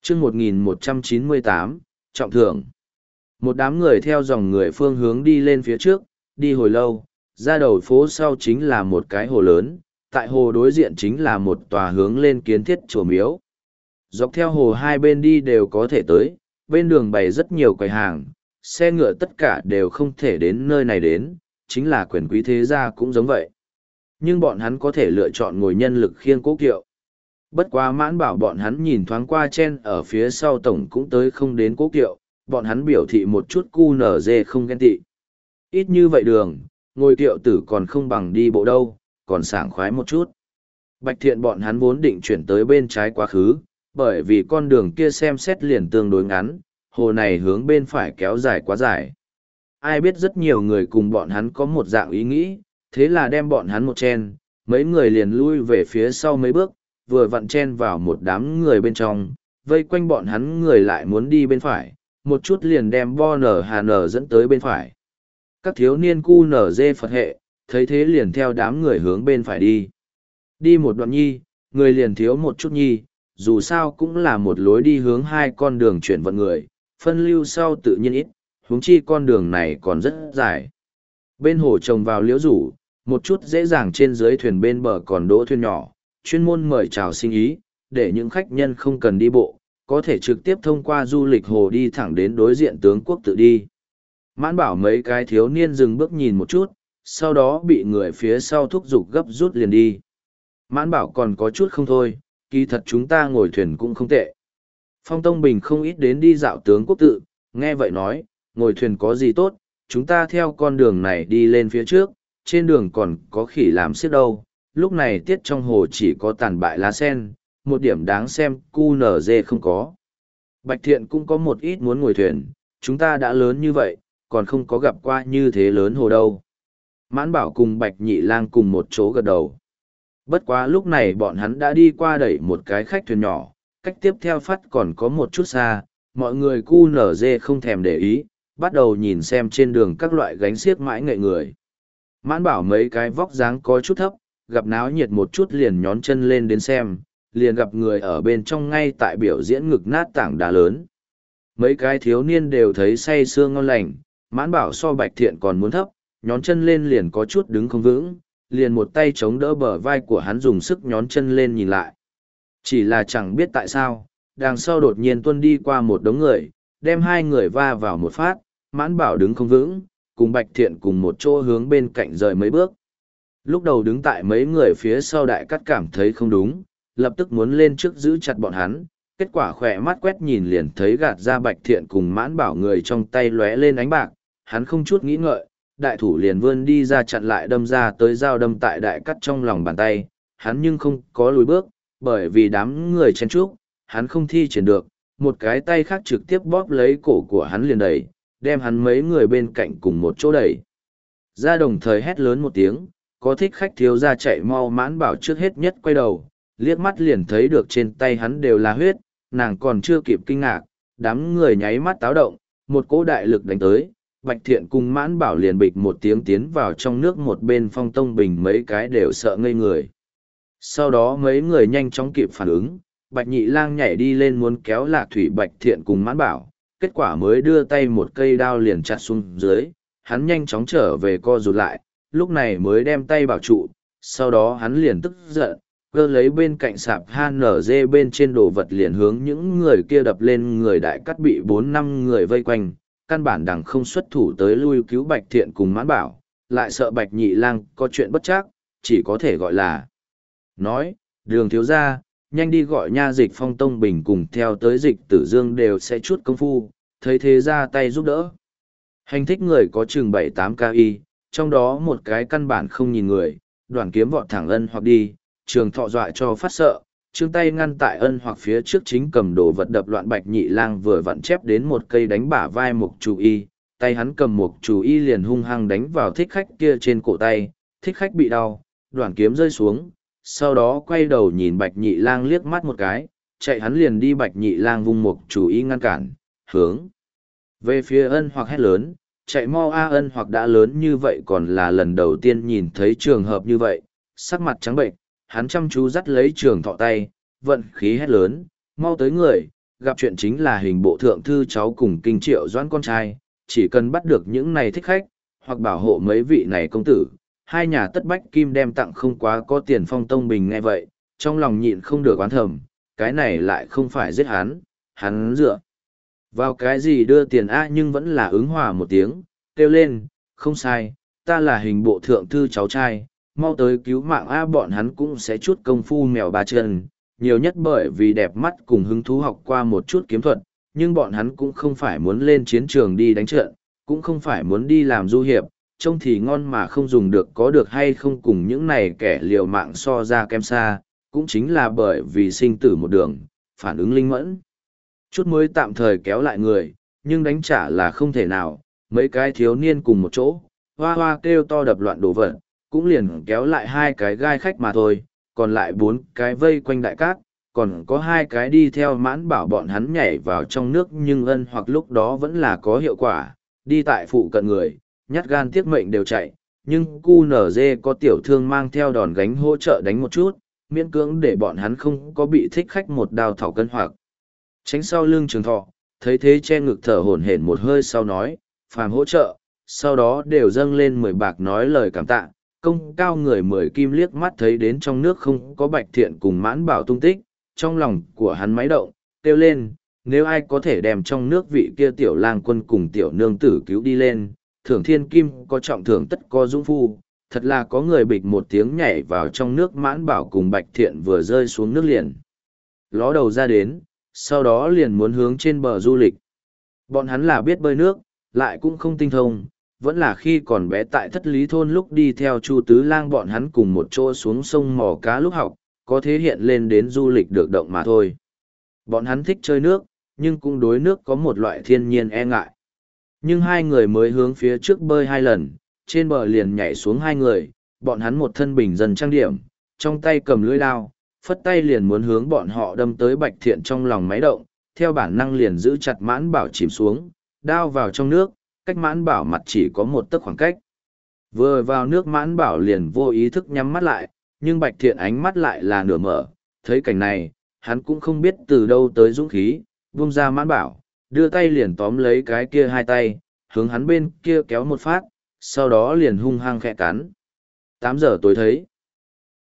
chương 1198, trọng thưởng. Một đám người theo dòng người phương hướng đi lên phía trước, đi hồi lâu, ra đầu phố sau chính là một cái hồ lớn, tại hồ đối diện chính là một tòa hướng lên kiến thiết chùa miếu. Dọc theo hồ hai bên đi đều có thể tới, bên đường bày rất nhiều quầy hàng, xe ngựa tất cả đều không thể đến nơi này đến, chính là quyền quý thế gia cũng giống vậy. Nhưng bọn hắn có thể lựa chọn ngồi nhân lực khiêng cố kiệu. Bất quá Mãn Bảo bọn hắn nhìn thoáng qua chen ở phía sau tổng cũng tới không đến cố kiệu, bọn hắn biểu thị một chút cu nở dê không ghen tị. Ít như vậy đường, ngồi kiệu tử còn không bằng đi bộ đâu, còn sảng khoái một chút. Bạch Thiện bọn hắn vốn định chuyển tới bên trái quá khứ, bởi vì con đường kia xem xét liền tương đối ngắn, hồ này hướng bên phải kéo dài quá dài. Ai biết rất nhiều người cùng bọn hắn có một dạng ý nghĩ, thế là đem bọn hắn một chen, mấy người liền lui về phía sau mấy bước, vừa vặn chen vào một đám người bên trong, vây quanh bọn hắn người lại muốn đi bên phải, một chút liền đem Bo Nở Hà Nở dẫn tới bên phải. Các thiếu niên cu nở dê Phật hệ, thấy thế liền theo đám người hướng bên phải đi. Đi một đoạn nhi, người liền thiếu một chút nhi, dù sao cũng là một lối đi hướng hai con đường chuyển vận người, phân lưu sau tự nhiên ít, huống chi con đường này còn rất dài. Bên hồ trồng vào liễu rủ, một chút dễ dàng trên dưới thuyền bên bờ còn đỗ thuyền nhỏ, chuyên môn mời chào sinh ý, để những khách nhân không cần đi bộ, có thể trực tiếp thông qua du lịch hồ đi thẳng đến đối diện tướng quốc tự đi. Mãn Bảo mấy cái thiếu niên dừng bước nhìn một chút, sau đó bị người phía sau thúc giục gấp rút liền đi. Mãn Bảo còn có chút không thôi, kỳ thật chúng ta ngồi thuyền cũng không tệ. Phong Tông Bình không ít đến đi dạo tướng quốc tự, nghe vậy nói, ngồi thuyền có gì tốt, chúng ta theo con đường này đi lên phía trước, trên đường còn có khỉ làm xiếc đâu. Lúc này tiết trong hồ chỉ có tàn bại lá sen, một điểm đáng xem cu nở dê không có. Bạch Thiện cũng có một ít muốn ngồi thuyền, chúng ta đã lớn như vậy, còn không có gặp qua như thế lớn hồ đâu. Mãn Bảo cùng Bạch Nhị Lang cùng một chỗ gật đầu. Bất quá lúc này bọn hắn đã đi qua đẩy một cái khách thuyền nhỏ, cách tiếp theo phát còn có một chút xa, mọi người cu nở dê không thèm để ý, bắt đầu nhìn xem trên đường các loại gánh xiếc mãi nghệ người. Mãn Bảo mấy cái vóc dáng có chút thấp, gặp náo nhiệt một chút liền nhón chân lên đến xem, liền gặp người ở bên trong ngay tại biểu diễn ngực nát tảng đá lớn. Mấy cái thiếu niên đều thấy say sưa ngon lành, Mãn Bảo so Bạch Thiện còn muốn thấp, nhón chân lên liền có chút đứng không vững, liền một tay chống đỡ bờ vai của hắn dùng sức nhón chân lên nhìn lại. Chỉ là chẳng biết tại sao, đằng sau đột nhiên tuôn đi qua một đống người, đem hai người va vào một phát, Mãn Bảo đứng không vững, cùng Bạch Thiện cùng một chỗ hướng bên cạnh rời mấy bước. Lúc đầu đứng tại mấy người phía sau Đại Cát cảm thấy không đúng, lập tức muốn lên trước giữ chặt bọn hắn, kết quả khỏe mắt quét nhìn liền thấy gạt ra Bạch Thiện cùng Mãn Bảo người trong tay lóe lên ánh bạc, hắn không chút nghĩ ngợi, đại thủ liền vươn đi ra chặn lại đâm ra tới dao đâm tại Đại Cát trong lòng bàn tay, hắn nhưng không có lùi bước, bởi vì đám người chen chúc, hắn không thi triển được, một cái tay khác trực tiếp bóp lấy cổ của hắn liền đẩy, đem hắn mấy người bên cạnh cùng một chỗ đẩy. Ra đồng thời hét lớn một tiếng, có thích khách thiếu ra chạy mau. Mãn Bảo trước hết nhất quay đầu, liếc mắt liền thấy được trên tay hắn đều là huyết, nàng còn chưa kịp kinh ngạc, đám người nháy mắt táo động, một cỗ đại lực đánh tới, Bạch Thiện cùng Mãn Bảo liền bịch một tiếng tiến vào trong nước, một bên Phong Tông Bình mấy cái đều sợ ngây người. Sau đó mấy người nhanh chóng kịp phản ứng, Bạch Nhị Lang nhảy đi lên muốn kéo Lạc Thủy Bạch Thiện cùng Mãn Bảo, kết quả mới đưa tay một cây đao liền chặt xuống dưới, hắn nhanh chóng trở về co rụt lại, lúc này mới đem tay bảo trụ, sau đó hắn liền tức giận, cơ lấy bên cạnh sạp HNZ bên trên đồ vật liền hướng những người kia đập lên người. Đại Cát bị 4-5 người vây quanh, căn bản đằng không xuất thủ tới lui cứu Bạch Thiện cùng Mãn Bảo, lại sợ Bạch Nhị Lang có chuyện bất trắc, chỉ có thể gọi là nói, Đường thiếu gia, nhanh đi gọi nha dịch Phong Tông Bình cùng theo tới Dịch Tử Dương đều sẽ chút công phu, thấy thế ra tay giúp đỡ. Hành thích người có chừng 7-8 KI, trong đó một cái căn bản không nhìn người, đoàn kiếm vọt thẳng Ân Hoặc đi, Trường Thọ dọa cho phát sợ, trương tay ngăn tại Ân Hoặc phía trước chính cầm đồ vật đập loạn. Bạch Nhị Lang vừa vặn chép đến một cây đánh bả vai Mục Chủ Y, tay hắn cầm Mục Chủ Y liền hung hăng đánh vào thích khách kia trên cổ tay, thích khách bị đau, đoàn kiếm rơi xuống, sau đó quay đầu nhìn Bạch Nhị Lang liếc mắt một cái, chạy hắn liền đi. Bạch Nhị Lang vung Mục Chủ Y ngăn cản, hướng về phía Ân Hoặc hét lớn, chạy mau a. Ân Hoặc đã lớn như vậy còn là lần đầu tiên nhìn thấy trường hợp như vậy, sắc mặt trắng bệnh, hắn chăm chú dắt lấy Trường Thọ tay, vận khí hét lớn, mau tới người, gặp chuyện chính là hình bộ thượng thư cháu cùng Kinh Triệu Doãn con trai, chỉ cần bắt được những này thích khách, hoặc bảo hộ mấy vị này công tử, hai nhà tất bách kim đem tặng không quá có tiền. Phong Tông Bình nghe vậy, trong lòng nhịn không được oán thầm, cái này lại không phải giết hắn dựa vào cái gì đưa tiền a, nhưng vẫn là ứng hòa một tiếng, kêu lên, không sai, ta là hình bộ thượng thư cháu trai, mau tới cứu mạng a. Bọn hắn cũng sẽ chút công phu mèo ba chân, nhiều nhất bởi vì đẹp mắt cùng hứng thú học qua một chút kiếm thuật, nhưng bọn hắn cũng không phải muốn lên chiến trường đi đánh trận, cũng không phải muốn đi làm du hiệp, trông thì ngon mà không dùng được, có được hay không cùng những này kẻ liều mạng so ra kém xa, cũng chính là bởi vì sinh tử một đường, phản ứng linh mẫn. Chút mới tạm thời kéo lại người, nhưng đánh trả là không thể nào, mấy cái thiếu niên cùng một chỗ, hoa hoa kêu to đập loạn đồ vật, cũng liền kéo lại hai cái gai khách mà thôi, còn lại bốn cái vây quanh đại cát, còn có hai cái đi theo Mãn Bảo bọn hắn nhảy vào trong nước, nhưng ân hoặc lúc đó vẫn là có hiệu quả, đi tại phụ cận người, nhát gan tiếc mệnh đều chạy, nhưng QNZ có tiểu thương mang theo đòn gánh hỗ trợ đánh một chút, miễn cưỡng để bọn hắn không có bị thích khách một đao thọc cân hoặc tránh sau lưng Trường Thọ. Thấy thế che ngực thở hổn hển một hơi sau nói, phàm hỗ trợ, sau đó đều dâng lên 10 bạc nói lời cảm tạ. Công cao người 10 kim liếc mắt thấy đến trong nước không có Bạch Thiện cùng Mãn Bảo tung tích, trong lòng của hắn máy động, kêu lên, nếu ai có thể đem trong nước vị kia tiểu lang quân cùng tiểu nương tử cứu đi lên, thưởng thiên kim có trọng thưởng tất có dũng phu. Thật là có người bịch một tiếng nhảy vào trong nước. Mãn Bảo cùng Bạch Thiện vừa rơi xuống nước liền ló đầu ra đến, sau đó liền muốn hướng trên bờ du lịch. Bọn hắn là biết bơi nước, lại cũng không tinh thông, vẫn là khi còn bé tại Thất Lý Thôn lúc đi theo Chu Tứ Lang bọn hắn cùng một chỗ xuống sông mò cá lúc học, có thế hiện lên đến du lịch được động mà thôi. Bọn hắn thích chơi nước, nhưng cũng đối nước có một loại thiên nhiên e ngại. Nhưng hai người mới hướng phía trước bơi 2 lần, trên bờ liền nhảy xuống 2 người, bọn hắn một thân bình dân trang điểm, trong tay cầm lưỡi đao, phất tay liền muốn hướng bọn họ đâm tới. Bạch Thiện trong lòng máy động, theo bản năng liền giữ chặt Mãn Bảo chìm xuống, đao vào trong nước, cách Mãn Bảo mặt chỉ có một tấc khoảng cách. Vừa vào nước Mãn Bảo liền vô ý thức nhắm mắt lại, nhưng Bạch Thiện ánh mắt lại là nửa mở, thấy cảnh này, hắn cũng không biết từ đâu tới dũng khí, buông ra Mãn Bảo, đưa tay liền tóm lấy cái kia 2 tay, hướng hắn bên kia kéo một phát, sau đó liền hung hăng khẽ cắn. 8 giờ tối thấy,